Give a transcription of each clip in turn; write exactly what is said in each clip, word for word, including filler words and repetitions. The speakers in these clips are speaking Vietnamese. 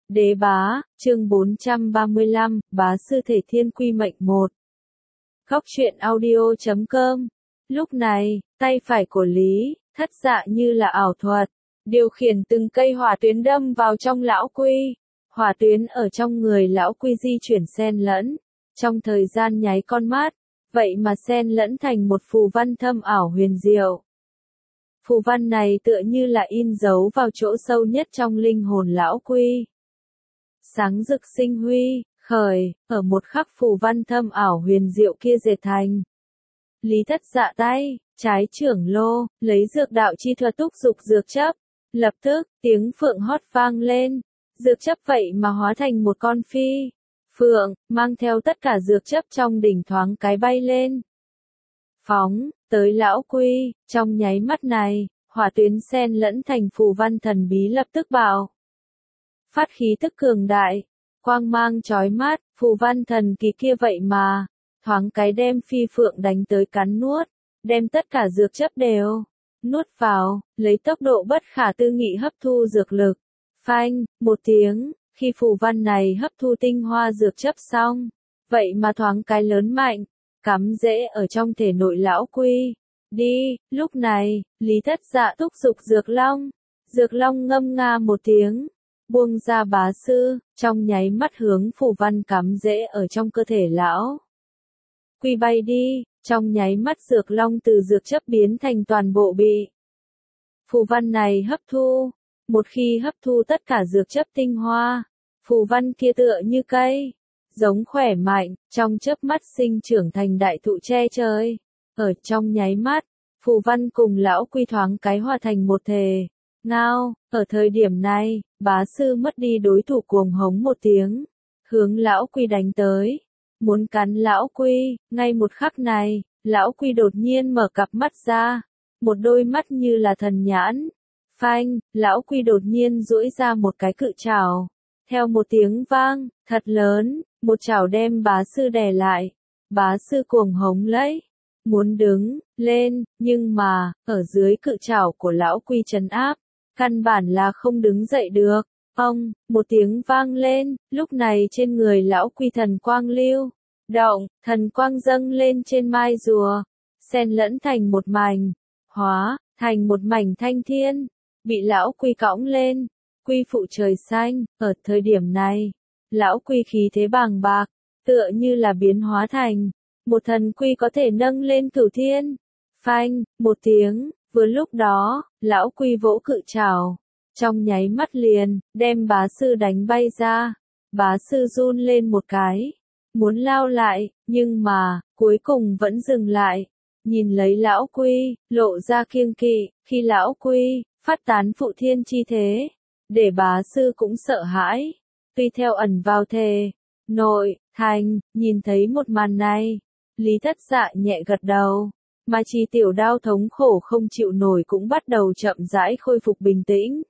Đế bá, chương bốn trăm ba mươi lăm, bá sư thể thiên quy mệnh một. Góc truyện audio chấm com. Lúc này, tay phải của Lý Thất Dạ như là ảo thuật, điều khiển từng cây hỏa tuyến đâm vào trong lão quy. Hỏa tuyến ở trong người lão quy di chuyển xen lẫn, trong thời gian nháy con mắt, vậy mà xen lẫn thành một phù văn thâm ảo huyền diệu. Phù văn này tựa như là in dấu vào chỗ sâu nhất trong linh hồn lão quy. Sáng rực sinh huy, khởi, ở một khắc phù văn thâm ảo huyền diệu kia dệt thành. Lý Thất Dạ tay, trái trưởng lô, lấy dược đạo chi thuật túc dục dược chấp. Lập tức, tiếng phượng hót vang lên. Dược chấp vậy mà hóa thành một con phi phượng, mang theo tất cả dược chấp trong đỉnh thoáng cái bay lên. Phóng, tới lão quy, trong nháy mắt này, hỏa tuyến xen lẫn thành phù văn thần bí lập tức bạo phát khí tức cường đại, quang mang chói mắt, phù văn thần kỳ kia vậy mà, thoáng cái đem phi phượng đánh tới cắn nuốt, đem tất cả dược chấp đều nuốt vào, lấy tốc độ bất khả tư nghị hấp thu dược lực. Phanh, một tiếng, khi phù văn này hấp thu tinh hoa dược chấp xong, vậy mà thoáng cái lớn mạnh, cắm rễ ở trong thể nội lão quy. Đi, lúc này, Lý Thất Dạ thúc giục dược long, dược long ngâm nga một tiếng, buông ra bá sư, trong nháy mắt hướng phù văn cắm rễ ở trong cơ thể lão quy bay đi, trong nháy mắt dược long từ dược chấp biến thành toàn bộ bị phù văn này hấp thu. Một khi hấp thu tất cả dược chấp tinh hoa, phù văn kia tựa như cây giống khỏe mạnh, trong chớp mắt sinh trưởng thành đại thụ che trời. Ở trong nháy mắt, phù văn cùng lão quy thoáng cái hòa thành một thể. Ngao, ở thời điểm này, bá sư mất đi đối thủ, cuồng hống một tiếng, hướng lão quy đánh tới, muốn cắn lão quy. Ngay một khắc này, lão quy đột nhiên mở cặp mắt ra, một đôi mắt như là thần nhãn. Phanh, lão quy đột nhiên duỗi ra một cái cự trảo, theo một tiếng vang thật lớn, một chảo đem bá sư đè lại. Bá sư cuồng hống lấy, muốn đứng lên, nhưng mà, ở dưới cự trảo của lão quy trấn áp, căn bản là không đứng dậy được. Ông, một tiếng vang lên, lúc này trên người lão quy thần quang lưu động, thần quang dâng lên trên mai rùa, xen lẫn thành một mảnh, hóa thành một mảnh thanh thiên, bị lão quy cõng lên, quy phụ trời xanh. Ở thời điểm này, lão quy khí thế bàng bạc, tựa như là biến hóa thành một thần quy có thể nâng lên cửu thiên. Phanh, một tiếng, vừa lúc đó, lão quy vỗ cự trảo, trong nháy mắt liền đem bá sư đánh bay ra. Bá sư run lên một cái, muốn lao lại, nhưng mà cuối cùng vẫn dừng lại, nhìn lấy lão quy, lộ ra kiêng kỵ. Khi lão quy phát tán phụ thiên chi thế, để bá sư cũng sợ hãi. Tuy theo ẩn vào thề nội thành, nhìn thấy một màn này, Lý Thất Dạ nhẹ gật đầu, mà Chi Tiểu Đao thống khổ không chịu nổi cũng bắt đầu chậm rãi khôi phục bình tĩnh.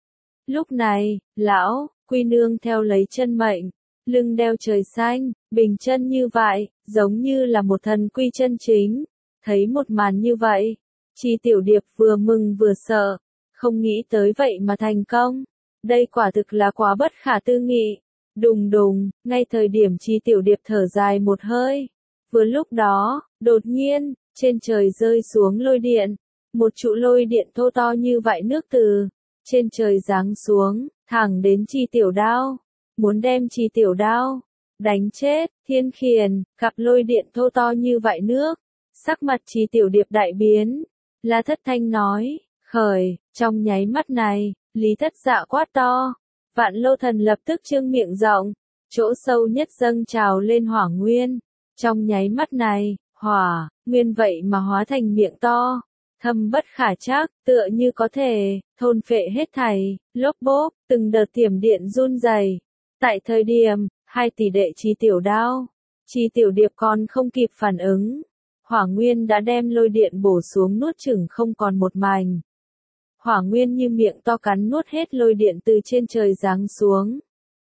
Lúc này, lão quy nương theo lấy chân mệnh, lưng đeo trời xanh, bình chân như vậy, giống như là một thần quy chân chính. Thấy một màn như vậy, Chi Tiểu Điệp vừa mừng vừa sợ, không nghĩ tới vậy mà thành công. Đây quả thực là quá bất khả tư nghị. Đùng đùng, ngay thời điểm Chi Tiểu Điệp thở dài một hơi, vừa lúc đó, đột nhiên, trên trời rơi xuống lôi điện. Một trụ lôi điện thô to như vại nước từ trên trời giáng xuống, thẳng đến Chi Tiểu Đao, muốn đem Chi Tiểu Đao đánh chết. Thiên khiển, cặp lôi điện thô to như vại nước, sắc mặt Chi Tiểu Điệp đại biến. La Thất Thanh nói, khởi, trong nháy mắt này, Lý Thất Dạ quát to, Vạn Lô Thần lập tức trương miệng rộng, chỗ sâu nhất dâng trào lên hỏa nguyên. Trong nháy mắt này, hỏa nguyên vậy mà hóa thành miệng to, thâm bất khả trắc, tựa như có thể thôn phệ hết thảy. Lốp bốp, từng đợt tiềm điện run rẩy. Tại thời điểm hai tỷ đệ Chi Tiểu Đao, Chi Tiểu Điệp còn không kịp phản ứng, hỏa nguyên đã đem lôi điện bổ xuống nuốt chửng không còn một mảnh. Hỏa nguyên như miệng to cắn nuốt hết lôi điện từ trên trời giáng xuống.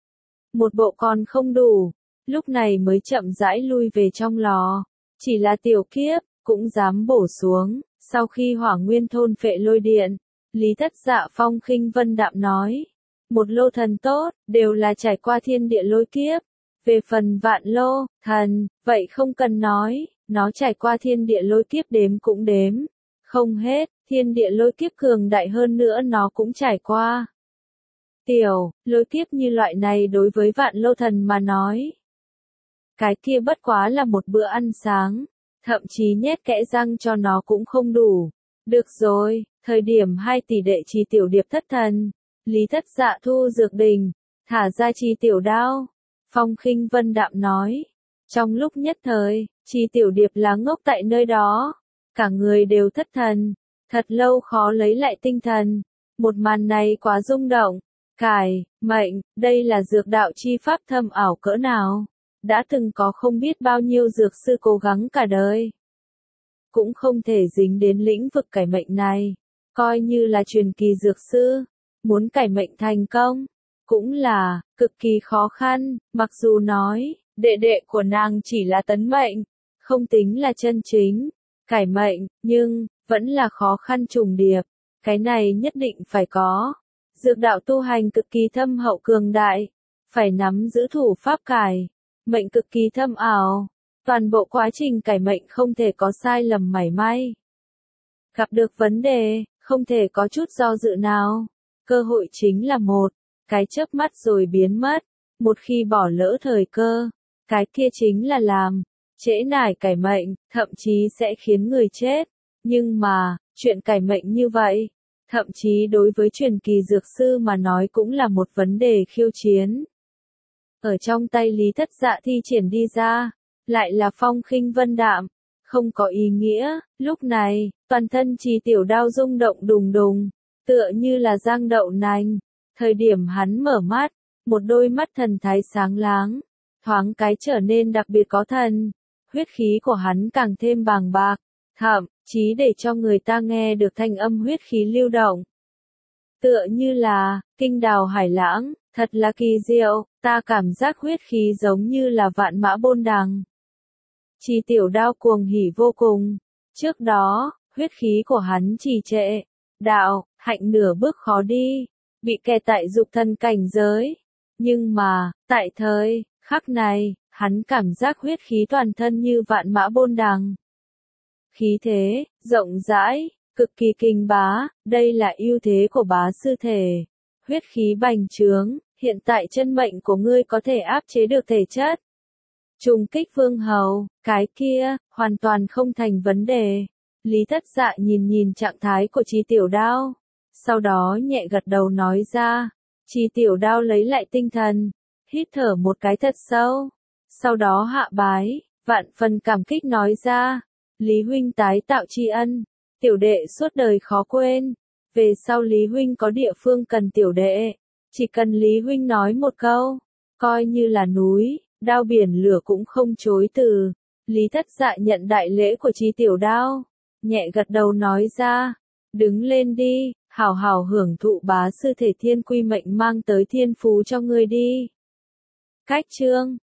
Một bộ còn không đủ, lúc này mới chậm rãi lui về trong lò. Chỉ là tiểu kiếp, cũng dám bổ xuống. Sau khi hỏa nguyên thôn phệ lôi điện, Lý Thất Dạ phong khinh vân đạm nói, một lô thần tốt, đều là trải qua thiên địa lôi kiếp. Về phần vạn lô, thần, vậy không cần nói, nó trải qua thiên địa lôi kiếp đếm cũng đếm. Không hết, thiên địa lôi kiếp cường đại hơn nữa nó cũng trải qua. Tiểu, lôi kiếp như loại này đối với vạn lô thần mà nói. Cái kia bất quá là một bữa ăn sáng, thậm chí nhét kẽ răng cho nó cũng không đủ. Được rồi, thời điểm hai tỷ đệ Trì Tiểu Điệp thất thần, Lý Thất Dạ thu dược đình, thả ra Trì Tiểu Đao. Phong Khinh Vân đạm nói, trong lúc nhất thời, Trì Tiểu Điệp lá ngốc tại nơi đó, cả người đều thất thần, thật lâu khó lấy lại tinh thần. Một màn này quá rung động. Cải, mệnh, đây là dược đạo chi pháp thâm ảo cỡ nào? Đã từng có không biết bao nhiêu dược sư cố gắng cả đời, cũng không thể dính đến lĩnh vực cải mệnh này. Coi như là truyền kỳ dược sư, muốn cải mệnh thành công, cũng là cực kỳ khó khăn. Mặc dù nói, đệ đệ của nàng chỉ là tấn mệnh, không tính là chân chính cải mệnh, nhưng vẫn là khó khăn trùng điệp. Cái này nhất định phải có. Dược đạo tu hành cực kỳ thâm hậu cường đại, phải nắm giữ thủ pháp cải mệnh cực kỳ thâm ảo. Toàn bộ quá trình cải mệnh không thể có sai lầm mảy may. Gặp được vấn đề, không thể có chút do dự nào. Cơ hội chính là một cái chớp mắt rồi biến mất. Một khi bỏ lỡ thời cơ, cái kia chính là làm trễ nải cải mệnh, thậm chí sẽ khiến người chết. Nhưng mà, chuyện cải mệnh như vậy, thậm chí đối với truyền kỳ dược sư mà nói cũng là một vấn đề khiêu chiến. Ở trong tay Lý Thất Dạ thi triển đi ra, lại là Phong Khinh Vân đạm, không có ý nghĩa. Lúc này, toàn thân Trì Tiểu Đao rung động đùng đùng, tựa như là giang đậu nành. Thời điểm hắn mở mắt, một đôi mắt thần thái sáng láng, thoáng cái trở nên đặc biệt có thần. Huyết khí của hắn càng thêm bàng bạc, thậm chí để cho người ta nghe được thanh âm huyết khí lưu động. Tựa như là kinh đào hải lãng, thật là kỳ diệu, ta cảm giác huyết khí giống như là vạn mã bôn đằng. Trì Tiểu Đao cuồng hỉ vô cùng. Trước đó, huyết khí của hắn trì trệ, đạo, hạnh nửa bước khó đi, bị kẹt tại dục thần cảnh giới. Nhưng mà, tại thời khắc này, hắn cảm giác huyết khí toàn thân như vạn mã bôn đằng. Khí thế, rộng rãi, cực kỳ kinh bá, đây là ưu thế của bá sư thể. Huyết khí bành trướng, hiện tại chân mệnh của ngươi có thể áp chế được thể chất. Trùng kích vương hầu, cái kia, hoàn toàn không thành vấn đề. Lý Thất Dạ nhìn nhìn trạng thái của Trì Tiểu Đao, sau đó nhẹ gật đầu nói ra. Trì Tiểu Đao lấy lại tinh thần, hít thở một cái thật sâu, sau đó hạ bái, vạn phần cảm kích nói ra. Lý huynh tái tạo tri ân, tiểu đệ suốt đời khó quên. Về sau Lý huynh có địa phương cần tiểu đệ, chỉ cần Lý huynh nói một câu, coi như là núi, đao biển lửa cũng không chối từ. Lý Thất Dạ nhận đại lễ của Trì Tiểu Đao, nhẹ gật đầu nói ra, đứng lên đi, hảo hảo hưởng thụ bá sư thể thiên quy mệnh mang tới thiên phú cho ngươi đi. Cách chương